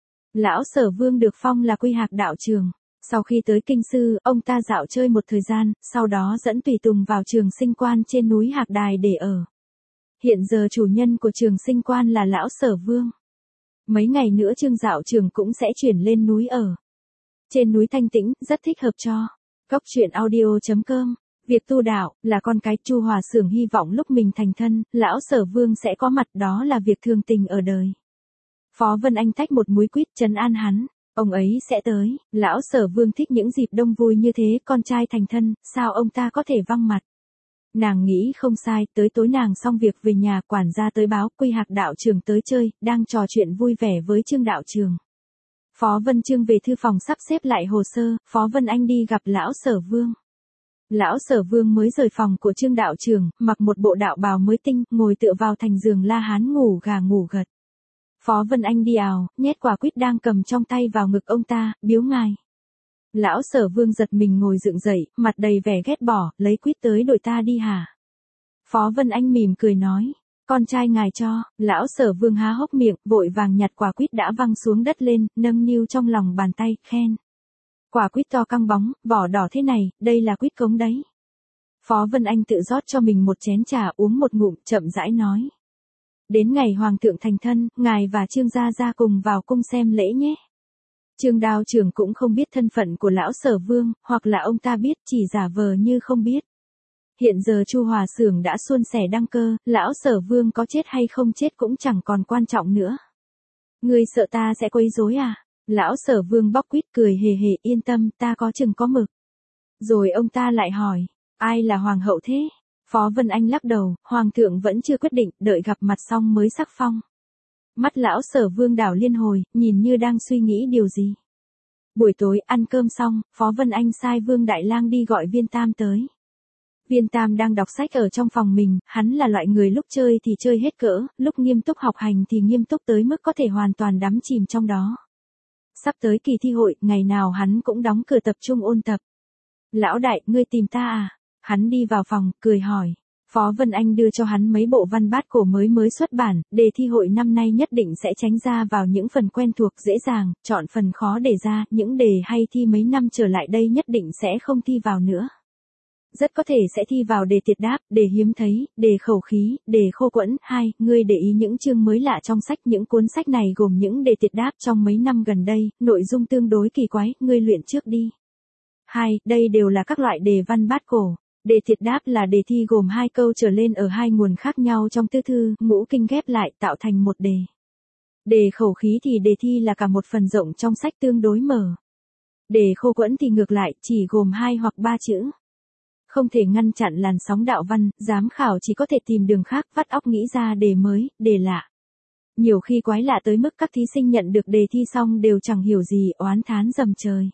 Lão Sở Vương được phong là Quy Hạc đạo trưởng. Sau khi tới kinh sư, ông ta dạo chơi một thời gian, sau đó dẫn tùy tùng vào trường sinh quan trên núi Hạc Đài để ở. Hiện giờ chủ nhân của trường sinh quan là lão Sở Vương. Mấy ngày nữa Trương Dạo Trường cũng sẽ chuyển lên núi ở. Trên núi thanh tĩnh, rất thích hợp cho. Cóc truyện audio chấm com. Việc tu đạo, là con cái. Chu Hòa Xưởng hy vọng lúc mình thành thân, lão Sở Vương sẽ có mặt, đó là việc thường tình ở đời. Phó Vân Anh tách một múi quýt trấn an hắn. Ông ấy sẽ tới, lão Sở Vương thích những dịp đông vui như thế, con trai thành thân, sao ông ta có thể văng mặt. Nàng nghĩ không sai, tới tối nàng xong việc về nhà, quản gia tới báo Quy Hạc đạo trưởng tới chơi, đang trò chuyện vui vẻ với Trương đạo trưởng. Phó Vân Trương về thư phòng sắp xếp lại hồ sơ, Phó Vân Anh đi gặp lão Sở Vương. Lão Sở Vương mới rời phòng của Trương đạo trưởng, mặc một bộ đạo bào mới tinh, ngồi tựa vào thành giường La Hán ngủ gà ngủ gật. Phó Vân Anh đi ào, nhét quả quýt đang cầm trong tay vào ngực ông ta, biếu ngài. Lão Sở Vương giật mình ngồi dựng dậy, mặt đầy vẻ ghét bỏ, lấy quýt tới đội ta đi hả? Phó Vân Anh mỉm cười nói, con trai ngài cho. Lão Sở Vương há hốc miệng, vội vàng nhặt quả quýt đã văng xuống đất lên, nâng niu trong lòng bàn tay, khen. Quả quýt to căng bóng, vỏ đỏ thế này, đây là quýt cống đấy. Phó Vân Anh tự rót cho mình một chén trà, uống một ngụm, chậm rãi nói. Đến ngày Hoàng thượng thành thân, ngài và Trương Gia Gia cùng vào cung xem lễ nhé. Trương Đao Trưởng cũng không biết thân phận của lão Sở Vương, hoặc là ông ta biết, chỉ giả vờ như không biết. Hiện giờ Chu Hòa Xưởng đã suôn sẻ đăng cơ, lão Sở Vương có chết hay không chết cũng chẳng còn quan trọng nữa. Ngươi sợ ta sẽ quấy rối à? Lão Sở Vương bóc quýt cười hề hề, yên tâm, ta có chừng có mực. Rồi ông ta lại hỏi, ai là hoàng hậu thế? Phó Vân Anh lắc đầu, hoàng thượng vẫn chưa quyết định, đợi gặp mặt xong mới sắc phong. Mắt lão Sở Vương đảo liên hồi, nhìn như đang suy nghĩ điều gì. Buổi tối ăn cơm xong, Phó Vân Anh sai Vương Đại Lang đi gọi Viên Tam tới. Viên Tam đang đọc sách ở trong phòng mình, hắn là loại người lúc chơi thì chơi hết cỡ, lúc nghiêm túc học hành thì nghiêm túc tới mức có thể hoàn toàn đắm chìm trong đó. Sắp tới kỳ thi hội, ngày nào hắn cũng đóng cửa tập trung ôn tập. Lão đại, ngươi tìm ta à? Hắn đi vào phòng, cười hỏi. Phó Vân Anh đưa cho hắn mấy bộ văn bát cổ mới mới xuất bản, đề thi hội năm nay nhất định sẽ tránh ra vào những phần quen thuộc dễ dàng, chọn phần khó để ra, những đề hay thi mấy năm trở lại đây nhất định sẽ không thi vào nữa. Rất có thể sẽ thi vào đề tiệt đáp, đề hiếm thấy, đề khẩu khí, đề khô quẫn. Hai, ngươi để ý những chương mới lạ trong sách, những cuốn sách này gồm những đề tiệt đáp trong mấy năm gần đây, nội dung tương đối kỳ quái, ngươi luyện trước đi. Hai, đây đều là các loại đề văn bát cổ. Đề tiệt đáp là đề thi gồm hai câu trở lên ở hai nguồn khác nhau trong tư thư, ngũ kinh ghép lại tạo thành một đề. Đề khẩu khí thì đề thi là cả một phần rộng trong sách tương đối mở. Đề khô quẫn thì ngược lại, chỉ gồm hai hoặc ba chữ. Không thể ngăn chặn làn sóng đạo văn, giám khảo chỉ có thể tìm đường khác, vắt óc nghĩ ra đề mới, đề lạ. Nhiều khi quái lạ tới mức các thí sinh nhận được đề thi xong đều chẳng hiểu gì, oán thán dầm trời.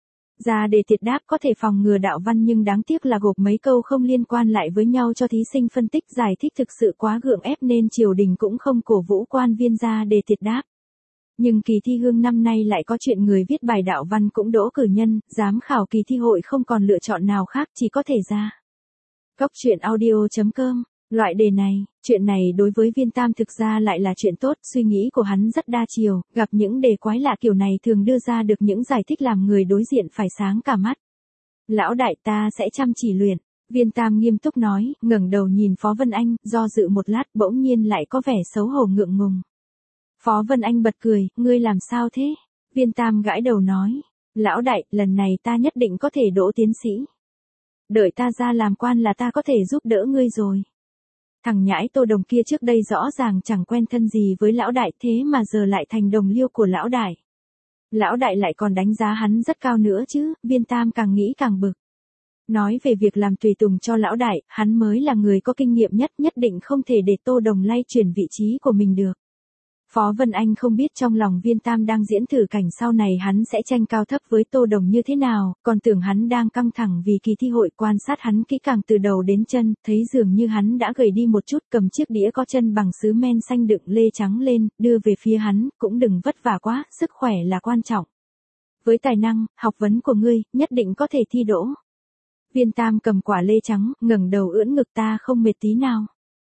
Ra đề tiệt đáp có thể phòng ngừa đạo văn nhưng đáng tiếc là gộp mấy câu không liên quan lại với nhau cho thí sinh phân tích giải thích thực sự quá gượng ép nên triều đình cũng không cổ vũ quan viên ra đề tiệt đáp. Nhưng kỳ thi hương năm nay lại có chuyện người viết bài đạo văn cũng đỗ cử nhân, giám khảo kỳ thi hội không còn lựa chọn nào khác chỉ có thể ra. Cóc truyện audio chấm com. Loại đề này, chuyện này đối với Viên Tam thực ra lại là chuyện tốt, suy nghĩ của hắn rất đa chiều, gặp những đề quái lạ kiểu này thường đưa ra được những giải thích làm người đối diện phải sáng cả mắt. Lão đại, ta sẽ chăm chỉ luyện. Viên Tam nghiêm túc nói, ngẩng đầu nhìn Phó Vân Anh, do dự một lát bỗng nhiên lại có vẻ xấu hổ ngượng ngùng. Phó Vân Anh bật cười, ngươi làm sao thế? Viên Tam gãi đầu nói, lão đại, lần này ta nhất định có thể đỗ tiến sĩ. Đợi ta ra làm quan là ta có thể giúp đỡ ngươi rồi. Thằng nhãi Tô Đồng kia trước đây rõ ràng chẳng quen thân gì với lão đại thế mà giờ lại thành đồng liêu của lão đại. Lão đại lại còn đánh giá hắn rất cao nữa chứ, Viên Tam càng nghĩ càng bực. Nói về việc làm tùy tùng cho lão đại, hắn mới là người có kinh nghiệm nhất, nhất định không thể để Tô Đồng lay chuyển vị trí của mình được. Phó Vân Anh không biết trong lòng Viên Tam đang diễn thử cảnh sau này hắn sẽ tranh cao thấp với Tô Đồng như thế nào, còn tưởng hắn đang căng thẳng vì kỳ thi hội. Quan sát hắn kỹ càng từ đầu đến chân, thấy dường như hắn đã gầy đi một chút, cầm chiếc đĩa có chân bằng sứ men xanh đựng lê trắng lên, đưa về phía hắn, cũng đừng vất vả quá, sức khỏe là quan trọng. Với tài năng, học vấn của ngươi, nhất định có thể thi đỗ. Viên Tam cầm quả lê trắng, ngẩng đầu ưỡn ngực, ta không mệt tí nào.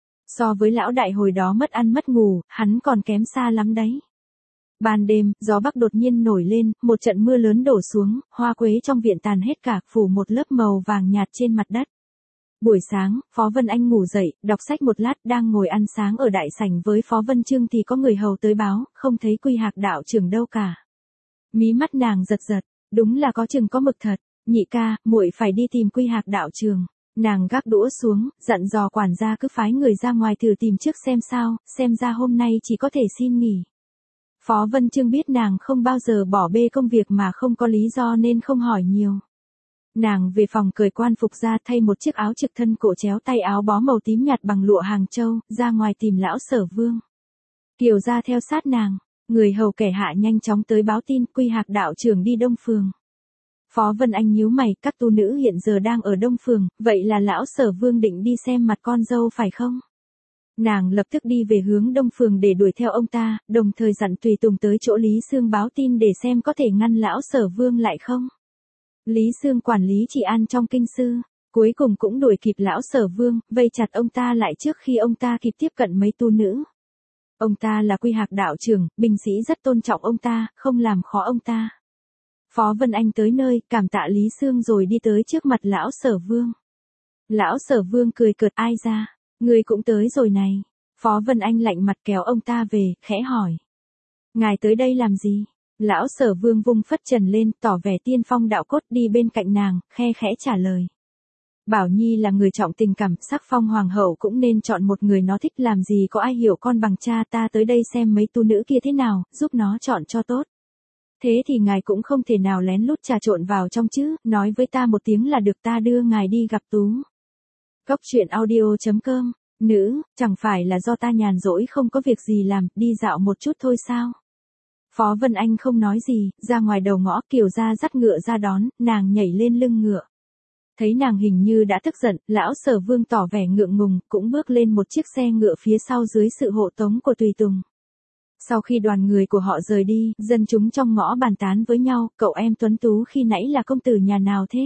So với lão đại hồi đó mất ăn mất ngủ, hắn còn kém xa lắm đấy. Ban đêm, gió bắc đột nhiên nổi lên, một trận mưa lớn đổ xuống, hoa quế trong viện tàn hết cả, phủ một lớp màu vàng nhạt trên mặt đất. Buổi sáng, Phó Vân Anh ngủ dậy, đọc sách một lát, đang ngồi ăn sáng ở đại sảnh với Phó Vân Trương thì có người hầu tới báo, không thấy Quy Hạc đạo trưởng đâu cả. Mí mắt nàng giật giật, đúng là có chừng có mực thật, nhị ca, muội phải đi tìm Quy Hạc đạo trưởng. Nàng gác đũa xuống, dặn dò quản gia cứ phái người ra ngoài thử tìm trước xem sao, xem ra hôm nay chỉ có thể xin nghỉ. Phó Vân Trương biết nàng không bao giờ bỏ bê công việc mà không có lý do nên không hỏi nhiều. Nàng về phòng cởi quan phục ra, thay một chiếc áo trực thân cổ chéo tay áo bó màu tím nhạt bằng lụa Hàng Châu, ra ngoài tìm lão Sở Vương. Kiều gia theo sát nàng, người hầu kẻ hạ nhanh chóng tới báo tin Quy Hạc đạo trưởng đi Đông Phường. Phó Vân Anh nhíu mày, các tu nữ hiện giờ đang ở Đông Phường, vậy là lão Sở Vương định đi xem mặt con dâu phải không? Nàng lập tức đi về hướng Đông Phường để đuổi theo ông ta, đồng thời dặn tùy tùng tới chỗ Lý Sương báo tin để xem có thể ngăn lão Sở Vương lại không. Lý Sương quản lý trị an trong kinh sư, cuối cùng cũng đuổi kịp lão Sở Vương, vây chặt ông ta lại trước khi ông ta kịp tiếp cận mấy tu nữ. Ông ta là Quy Hạc đạo trưởng, binh sĩ rất tôn trọng ông ta, không làm khó ông ta. Phó Vân Anh tới nơi, cảm tạ Lý Sương rồi đi tới trước mặt lão Sở Vương. Lão Sở Vương cười cợt, ai ra, người cũng tới rồi này. Phó Vân Anh lạnh mặt kéo ông ta về, khẽ hỏi. Ngài tới đây làm gì? Lão Sở Vương vung phất trần lên, tỏ vẻ tiên phong đạo cốt đi bên cạnh nàng, khe khẽ trả lời. Bảo Nhi là người trọng tình cảm, sắc phong hoàng hậu cũng nên chọn một người nó thích, làm gì có ai hiểu con bằng cha, ta tới đây xem mấy tu nữ kia thế nào, giúp nó chọn cho tốt. Thế thì ngài cũng không thể nào lén lút trà trộn vào trong chứ, nói với ta một tiếng là được, ta đưa ngài đi gặp tú. Cốc truyện audio chấm com, nữ, chẳng phải là do ta nhàn rỗi không có việc gì làm, đi dạo một chút thôi sao? Phó Vân Anh không nói gì, ra ngoài đầu ngõ, Kiều Gia dắt ngựa ra đón, nàng nhảy lên lưng ngựa. Thấy nàng hình như đã tức giận, lão Sở Vương tỏ vẻ ngượng ngùng, cũng bước lên một chiếc xe ngựa phía sau dưới sự hộ tống của tùy tùng. Sau khi đoàn người của họ rời đi, dân chúng trong ngõ bàn tán với nhau, cậu em tuấn tú khi nãy là công tử nhà nào thế?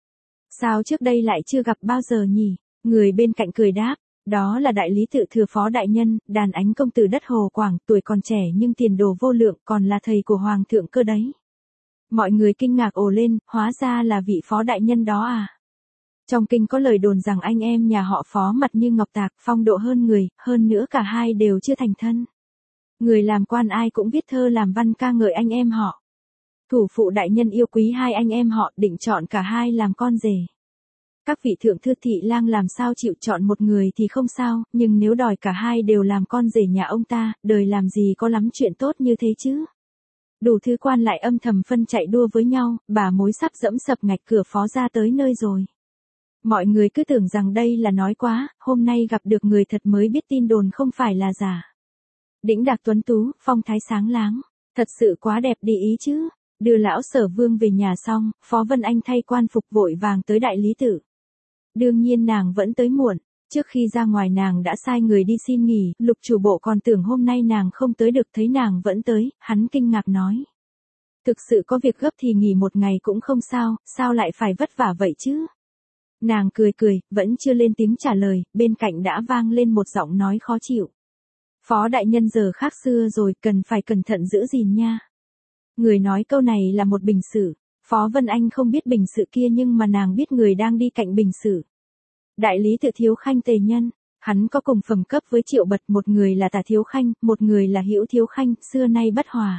Sao trước đây lại chưa gặp bao giờ nhỉ? Người bên cạnh cười đáp, đó là đại lý tự thừa Phó đại nhân, đàn ánh công tử đất Hồ Quảng, tuổi còn trẻ nhưng tiền đồ vô lượng, còn là thầy của hoàng thượng cơ đấy. Mọi người kinh ngạc ồ lên, hóa ra là vị Phó đại nhân đó à? Trong kinh có lời đồn rằng anh em nhà họ Phó mặt như ngọc tạc, phong độ hơn người, hơn nữa cả hai đều chưa thành thân. Người làm quan ai cũng viết thơ làm văn ca ngợi anh em họ. Thủ phụ đại nhân yêu quý hai anh em họ, định chọn cả hai làm con rể. Các vị thượng thư thị lang làm sao chịu chọn một người thì không sao, nhưng nếu đòi cả hai đều làm con rể nhà ông ta, đời làm gì có lắm chuyện tốt như thế chứ. Đủ thứ quan lại âm thầm phân chạy đua với nhau, bà mối sắp dẫm sập ngạch cửa Phó ra tới nơi rồi. Mọi người cứ tưởng rằng đây là nói quá, hôm nay gặp được người thật mới biết tin đồn không phải là giả. Đĩnh đạc tuấn tú, phong thái sáng láng, thật sự quá đẹp đi ý chứ. Đưa lão Sở Vương về nhà xong, Phó Vân Anh thay quan phục vội vàng tới đại lý tự. Đương nhiên nàng vẫn tới muộn, trước khi ra ngoài nàng đã sai người đi xin nghỉ, Lục chủ bộ còn tưởng hôm nay nàng không tới được, thấy nàng vẫn tới, hắn kinh ngạc nói. Thực sự có việc gấp thì nghỉ một ngày cũng không sao, sao lại phải vất vả vậy chứ? Nàng cười cười, vẫn chưa lên tiếng trả lời, bên cạnh đã vang lên một giọng nói khó chịu. Phó đại nhân giờ khác xưa rồi, cần phải cẩn thận giữ gìn nha. Người nói câu này là một bình sử. Phó Vân Anh không biết bình sự kia nhưng mà nàng biết người đang đi cạnh bình sử. Đại lý tự Thiếu Khanh Tề Nhân, hắn có cùng phẩm cấp với Triệu Bật, một người là Tả Thiếu Khanh, một người là Hữu Thiếu Khanh, xưa nay bất hòa.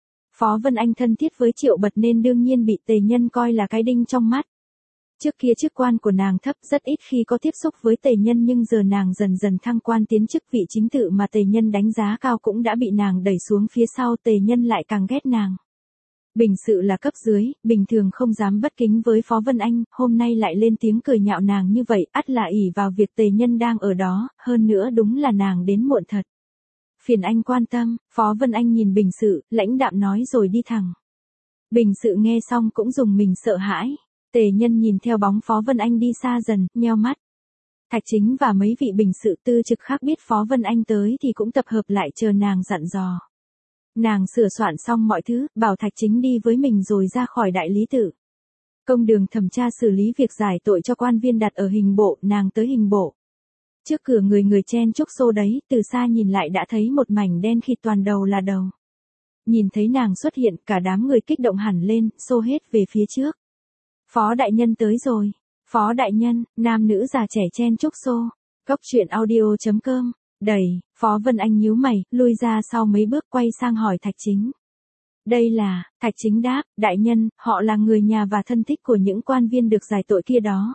Phó Vân Anh thân thiết với Triệu Bật nên đương nhiên bị Tề Nhân coi là cái đinh trong mắt. Trước kia chức quan của nàng thấp, rất ít khi có tiếp xúc với Tề Nhân, nhưng giờ nàng dần dần thăng quan tiến chức, vị chính tự mà Tề Nhân đánh giá cao cũng đã bị nàng đẩy xuống phía sau, Tề Nhân lại càng ghét nàng. Bình sự là cấp dưới, bình thường không dám bất kính với Phó Vân Anh, hôm nay lại lên tiếng cười nhạo nàng như vậy, ắt là ỷ vào việc Tề Nhân đang ở đó, hơn nữa đúng là nàng đến muộn thật. Phiền anh quan tâm, Phó Vân Anh nhìn bình sự, lãnh đạm nói rồi đi thẳng. Bình sự nghe xong cũng dùng mình sợ hãi. Tề Nhân nhìn theo bóng Phó Vân Anh đi xa dần, nheo mắt. Thạch Chính và mấy vị bình sự tư trực khác biết Phó Vân Anh tới thì cũng tập hợp lại chờ nàng dặn dò. Nàng sửa soạn xong mọi thứ, bảo Thạch Chính đi với mình rồi ra khỏi đại lý tự. Công đường thẩm tra xử lý việc giải tội cho quan viên đặt ở hình bộ, nàng tới hình bộ. Trước cửa người người chen chúc xô đấy, từ xa nhìn lại đã thấy một mảnh đen khịt toàn đầu là đầu. Nhìn thấy nàng xuất hiện, cả đám người kích động hẳn lên, xô hết về phía trước. Phó đại nhân tới rồi. Phó đại nhân, nam nữ già trẻ chen chúc xô. Cốc truyện audio chấm com. Đẩy, Phó Vân Anh nhíu mày, lui ra sau mấy bước quay sang hỏi Thạch Chính. Đây là, Thạch Chính đáp, đại nhân, họ là người nhà và thân thích của những quan viên được giải tội kia đó.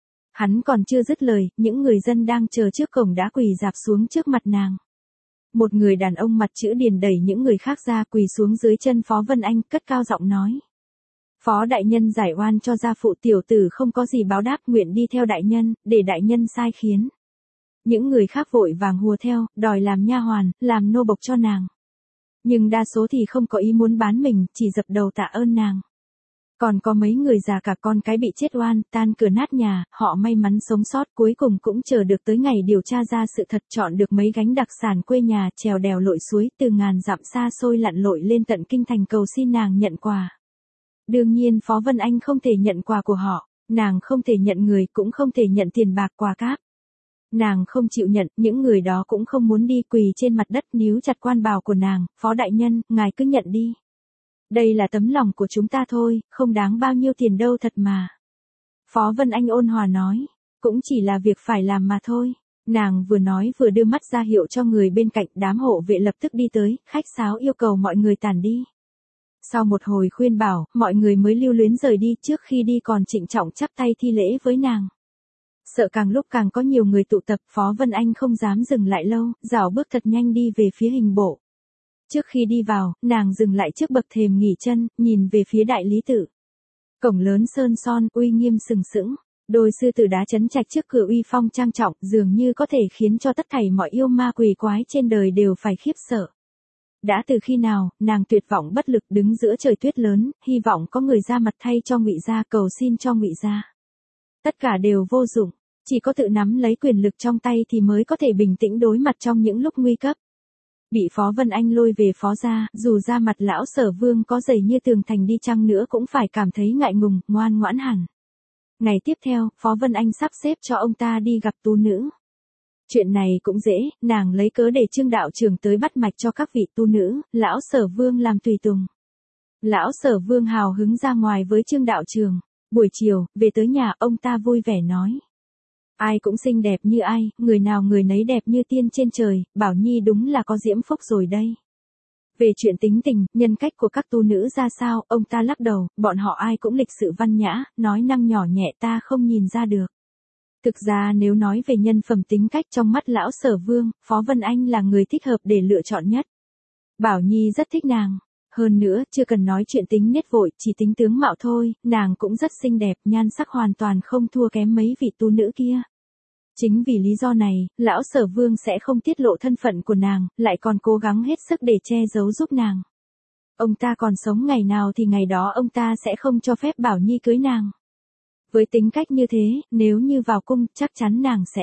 Hắn còn chưa dứt lời, những người dân đang chờ trước cổng đã quỳ rạp xuống trước mặt nàng. Một người đàn ông mặt chữ Điền đẩy những người khác ra, quỳ xuống dưới chân Phó Vân Anh, cất cao giọng nói. Phó đại nhân giải oan cho gia phụ tiểu tử không có gì báo đáp, nguyện đi theo đại nhân, để đại nhân sai khiến. Những người khác vội vàng hùa theo, đòi làm nha hoàn, làm nô bộc cho nàng. Nhưng đa số thì không có ý muốn bán mình, chỉ dập đầu tạ ơn nàng. Còn có mấy người già cả con cái bị chết oan, tan cửa nát nhà, họ may mắn sống sót cuối cùng cũng chờ được tới ngày điều tra ra sự thật, chọn được mấy gánh đặc sản quê nhà, trèo đèo lội suối, từ ngàn dặm xa xôi lặn lội lên tận kinh thành cầu xin nàng nhận quà. Đương nhiên Phó Vân Anh không thể nhận quà của họ, nàng không thể nhận người, cũng không thể nhận tiền bạc quà cáp. Nàng không chịu nhận, những người đó cũng không muốn đi, quỳ trên mặt đất níu chặt quan bào của nàng, Phó đại nhân, ngài cứ nhận đi. Đây là tấm lòng của chúng ta thôi, không đáng bao nhiêu tiền đâu thật mà. Phó Vân Anh ôn hòa nói, cũng chỉ là việc phải làm mà thôi. Nàng vừa nói vừa đưa mắt ra hiệu cho người bên cạnh, đám hộ vệ lập tức đi tới, khách sáo yêu cầu mọi người tản đi. Sau một hồi khuyên bảo, mọi người mới lưu luyến rời đi, trước khi đi còn trịnh trọng chắp tay thi lễ với nàng. Sợ càng lúc càng có nhiều người tụ tập, Phó Vân Anh không dám dừng lại lâu, dạo bước thật nhanh đi về phía hình bộ. Trước khi đi vào, nàng dừng lại trước bậc thềm nghỉ chân, nhìn về phía đại lý tự. Cổng lớn sơn son, uy nghiêm sừng sững, đôi sư tử đá chấn trạch trước cửa uy phong trang trọng, dường như có thể khiến cho tất thảy mọi yêu ma quỷ quái trên đời đều phải khiếp sợ. Đã từ khi nào, nàng tuyệt vọng bất lực đứng giữa trời tuyết lớn, hy vọng có người ra mặt thay cho Ngụy gia, cầu xin cho Ngụy gia. Tất cả đều vô dụng, chỉ có tự nắm lấy quyền lực trong tay thì mới có thể bình tĩnh đối mặt trong những lúc nguy cấp. Bị Phó Vân Anh lôi về Phó gia, dù ra mặt lão Sở Vương có dày như tường thành đi chăng nữa cũng phải cảm thấy ngại ngùng, ngoan ngoãn hẳn. Ngày tiếp theo, Phó Vân Anh sắp xếp cho ông ta đi gặp tu nữ. Chuyện này cũng dễ, nàng lấy cớ để Trương đạo trưởng tới bắt mạch cho các vị tu nữ, lão Sở Vương làm tùy tùng. Lão Sở Vương hào hứng ra ngoài với Trương đạo trưởng. Buổi chiều, về tới nhà, ông ta vui vẻ nói. Ai cũng xinh đẹp như ai, người nào người nấy đẹp như tiên trên trời, Bảo Nhi đúng là có diễm phúc rồi đây. Về chuyện tính tình, nhân cách của các tu nữ ra sao, ông ta lắc đầu, bọn họ ai cũng lịch sự văn nhã, nói năng nhỏ nhẹ ta không nhìn ra được. Thực ra nếu nói về nhân phẩm tính cách trong mắt lão Sở Vương, Phó Vân Anh là người thích hợp để lựa chọn nhất. Bảo Nhi rất thích nàng. Hơn nữa, chưa cần nói chuyện tính nết vội, chỉ tính tướng mạo thôi, nàng cũng rất xinh đẹp, nhan sắc hoàn toàn không thua kém mấy vị tu nữ kia. Chính vì lý do này, lão Sở Vương sẽ không tiết lộ thân phận của nàng, lại còn cố gắng hết sức để che giấu giúp nàng. Ông ta còn sống ngày nào thì ngày đó ông ta sẽ không cho phép Bảo Nhi cưới nàng. Với tính cách như thế, nếu như vào cung, chắc chắn nàng sẽ.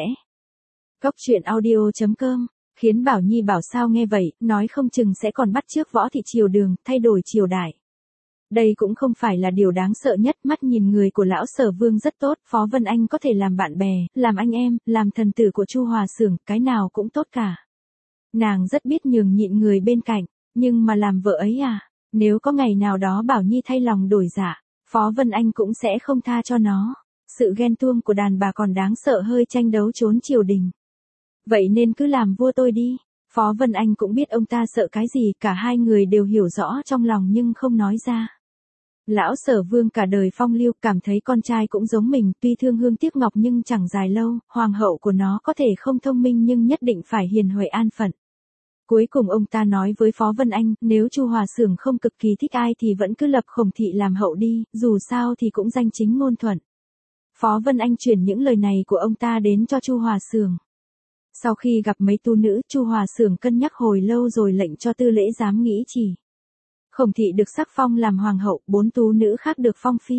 Cốc truyện audio chấm com khiến Bảo Nhi bảo sao nghe vậy, nói không chừng sẽ còn bắt chước Võ thị triều đường, thay đổi triều đại. Đây cũng không phải là điều đáng sợ nhất, mắt nhìn người của lão Sở Vương rất tốt, Phó Vân Anh có thể làm bạn bè, làm anh em, làm thần tử của Chu Hòa Xưởng, cái nào cũng tốt cả. Nàng rất biết nhường nhịn người bên cạnh, nhưng mà làm vợ ấy à, nếu có ngày nào đó Bảo Nhi thay lòng đổi dạ, Phó Vân Anh cũng sẽ không tha cho nó. Sự ghen tuông của đàn bà còn đáng sợ hơi tranh đấu trốn triều đình. Vậy nên cứ làm vua tôi đi. Phó Vân Anh cũng biết ông ta sợ cái gì, cả hai người đều hiểu rõ trong lòng nhưng không nói ra. Lão Sở Vương cả đời phong lưu, cảm thấy con trai cũng giống mình, tuy thương hương tiếc ngọc nhưng chẳng dài lâu, hoàng hậu của nó có thể không thông minh nhưng nhất định phải hiền huệ an phận. Cuối cùng ông ta nói với Phó Vân Anh, nếu Chu Hòa Xưởng không cực kỳ thích ai thì vẫn cứ lập Khổng thị làm hậu đi, dù sao thì cũng danh chính ngôn thuận. Phó Vân Anh chuyển những lời này của ông ta đến cho Chu Hòa Xưởng. Sau khi gặp mấy tu nữ, Chu Hòa Xưởng cân nhắc hồi lâu rồi lệnh cho tư lễ giám nghĩ chỉ. Khổng thị được sắc phong làm hoàng hậu, bốn tu nữ khác được phong phi.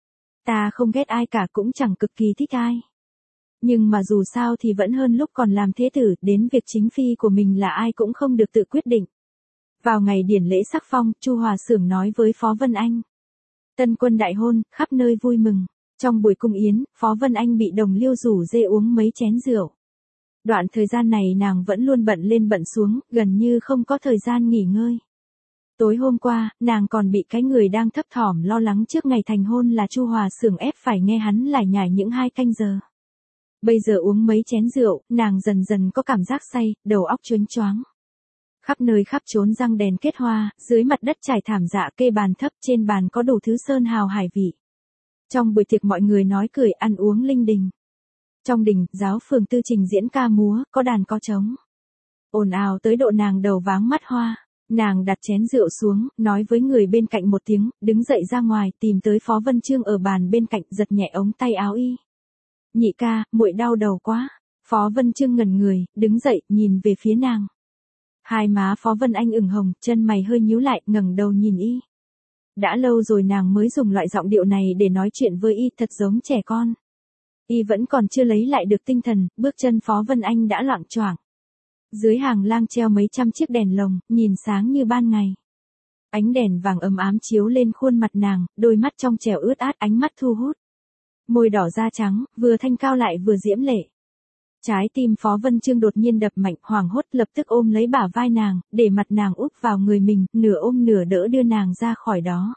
Ta không ghét ai cả cũng chẳng cực kỳ thích ai. Nhưng mà dù sao thì vẫn hơn lúc còn làm thế tử, đến việc chính phi của mình là ai cũng không được tự quyết định. Vào ngày điển lễ sắc phong, Chu Hòa Xưởng nói với Phó Vân Anh. Tân quân đại hôn, khắp nơi vui mừng. Trong buổi cung yến, Phó Vân Anh bị đồng liêu rủ dê uống mấy chén rượu. Đoạn thời gian này nàng vẫn luôn bận lên bận xuống, gần như không có thời gian nghỉ ngơi. Tối hôm qua, nàng còn bị cái người đang thấp thỏm lo lắng trước ngày thành hôn là Chu Hòa Xưởng ép phải nghe hắn lải nhải những hai canh giờ. Bây giờ uống mấy chén rượu, nàng dần dần có cảm giác say, đầu óc choáng choáng. Khắp nơi khắp chốn răng đèn kết hoa, dưới mặt đất trải thảm dạ kê bàn thấp, trên bàn có đủ thứ sơn hào hải vị. Trong buổi tiệc mọi người nói cười ăn uống linh đình. Trong đình, giáo phường tư trình diễn ca múa, có đàn có trống. Ồn ào tới độ nàng đầu váng mắt hoa. Nàng đặt chén rượu xuống, nói với người bên cạnh một tiếng, đứng dậy ra ngoài, tìm tới Phó Vân Trương ở bàn bên cạnh, giật nhẹ ống tay áo y. Nhị ca, muội đau đầu quá. Phó Vân Trương ngẩn người, đứng dậy, nhìn về phía nàng. Hai má Phó Vân Anh ửng hồng, chân mày hơi nhíu lại, ngẩng đầu nhìn y. Đã lâu rồi nàng mới dùng loại giọng điệu này để nói chuyện với y, thật giống trẻ con. Y vẫn còn chưa lấy lại được tinh thần, bước chân Phó Vân Anh đã loạng choạng. Dưới hàng lang treo mấy trăm chiếc đèn lồng, nhìn sáng như ban ngày. Ánh đèn vàng ấm ám chiếu lên khuôn mặt nàng, đôi mắt trong trẻo ướt át, ánh mắt thu hút. Môi đỏ da trắng, vừa thanh cao lại vừa diễm lệ. Trái tim Phó Vân Chương đột nhiên đập mạnh, hoảng hốt lập tức ôm lấy bả vai nàng, để mặt nàng úp vào người mình, nửa ôm nửa đỡ đưa nàng ra khỏi đó.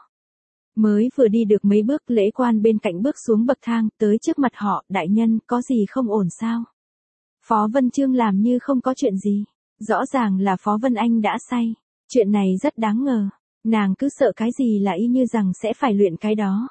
Mới vừa đi được mấy bước, lễ quan bên cạnh bước xuống bậc thang, tới trước mặt họ, đại nhân, có gì không ổn sao? Phó Vân Chương làm như không có chuyện gì. Rõ ràng là Phó Vân Anh đã say. Chuyện này rất đáng ngờ. Nàng cứ sợ cái gì là y như rằng sẽ phải luyện cái đó.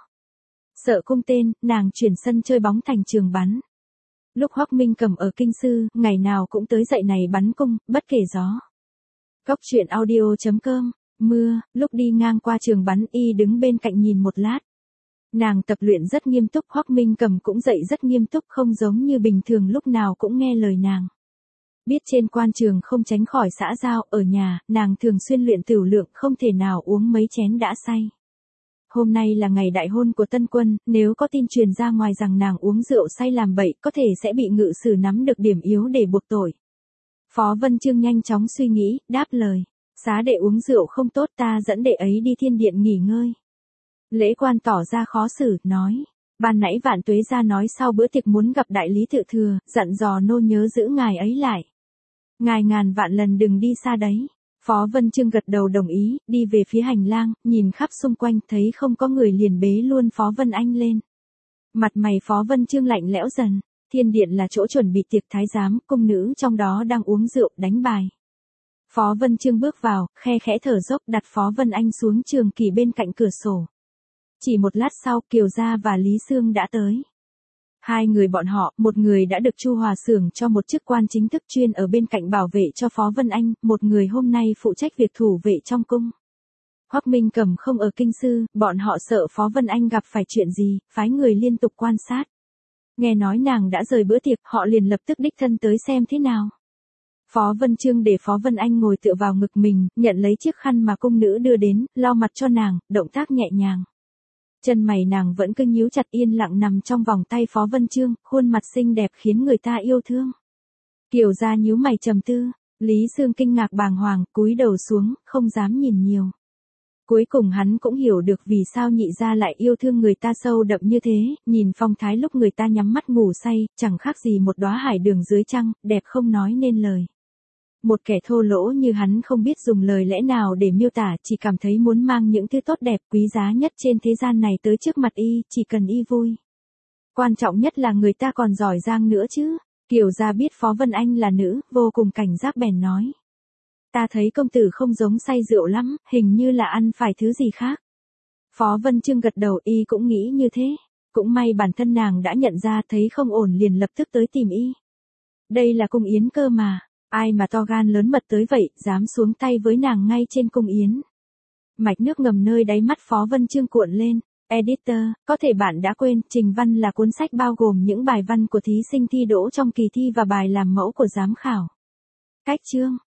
Sợ cung tên, nàng chuyển sân chơi bóng thành trường bắn. Lúc Hoắc Minh Cầm ở kinh sư, ngày nào cũng tới dạy này bắn cung, bất kể gió. Cóc truyện audio chấm com. Mưa, lúc đi ngang qua trường bắn y đứng bên cạnh nhìn một lát. Nàng tập luyện rất nghiêm túc, Hoắc Minh Cầm cũng dạy rất nghiêm túc, không giống như bình thường lúc nào cũng nghe lời nàng. Biết trên quan trường không tránh khỏi xã giao, ở nhà, nàng thường xuyên luyện tửu lượng, không thể nào uống mấy chén đã say. Hôm nay là ngày đại hôn của tân quân, nếu có tin truyền ra ngoài rằng nàng uống rượu say làm bậy, có thể sẽ bị ngự sử nắm được điểm yếu để buộc tội. Phó Vân Chương nhanh chóng suy nghĩ, đáp lời. Xá đệ uống rượu không tốt, ta dẫn đệ ấy đi thiên điện nghỉ ngơi. Lễ quan tỏ ra khó xử, nói. Ban nãy Vạn Tuế ra nói sau bữa tiệc muốn gặp đại lý tự thừa, dặn dò nô nhớ giữ ngài ấy lại. Ngài ngàn vạn lần đừng đi xa đấy. Phó Vân Chương gật đầu đồng ý, đi về phía hành lang, nhìn khắp xung quanh, thấy không có người liền bế luôn Phó Vân Anh lên. Mặt mày Phó Vân Chương lạnh lẽo dần. Thiên điện là chỗ chuẩn bị tiệc thái giám, cung nữ trong đó đang uống rượu, đánh bài. Phó Vân Chương bước vào, khe khẽ thở dốc, đặt Phó Vân Anh xuống trường kỷ bên cạnh cửa sổ. Chỉ một lát sau, Kiều Gia và Lý Sương đã tới. Hai người bọn họ, một người đã được Chu Hòa xưởng cho một chức quan chính thức chuyên ở bên cạnh bảo vệ cho Phó Vân Anh, một người hôm nay phụ trách việc thủ vệ trong cung. Hoắc Minh Cầm không ở kinh sư, bọn họ sợ Phó Vân Anh gặp phải chuyện gì, phái người liên tục quan sát. Nghe nói nàng đã rời bữa tiệc, họ liền lập tức đích thân tới xem thế nào. Phó Vân Chương để Phó Vân Anh ngồi tựa vào ngực mình, nhận lấy chiếc khăn mà cung nữ đưa đến, lau mặt cho nàng, động tác nhẹ nhàng. Chân mày nàng vẫn cứ nhíu chặt, yên lặng nằm trong vòng tay Phó Vân Chương, khuôn mặt xinh đẹp khiến người ta yêu thương. Kiều Gia nhíu mày trầm tư, Lý Sương kinh ngạc bàng hoàng, cúi đầu xuống, không dám nhìn nhiều. Cuối cùng hắn cũng hiểu được vì sao nhị gia lại yêu thương người ta sâu đậm như thế, nhìn phong thái lúc người ta nhắm mắt ngủ say, chẳng khác gì một đóa hải đường dưới trăng, đẹp không nói nên lời. Một kẻ thô lỗ như hắn không biết dùng lời lẽ nào để miêu tả, chỉ cảm thấy muốn mang những thứ tốt đẹp quý giá nhất trên thế gian này tới trước mặt y, chỉ cần y vui. Quan trọng nhất là người ta còn giỏi giang nữa chứ. Kiều Gia biết Phó Vân Anh là nữ, vô cùng cảnh giác bèn nói. Ta thấy công tử không giống say rượu lắm, hình như là ăn phải thứ gì khác. Phó Vân Chương gật đầu, y cũng nghĩ như thế. Cũng may bản thân nàng đã nhận ra, thấy không ổn liền lập tức tới tìm y. Đây là cung yến cơ mà. Ai mà to gan lớn mật tới vậy, dám xuống tay với nàng ngay trên cung yến. Mạch nước ngầm nơi đáy mắt Phó Vân Chương cuộn lên. Editor, có thể bạn đã quên, trình văn là cuốn sách bao gồm những bài văn của thí sinh thi đỗ trong kỳ thi và bài làm mẫu của giám khảo. Cách chương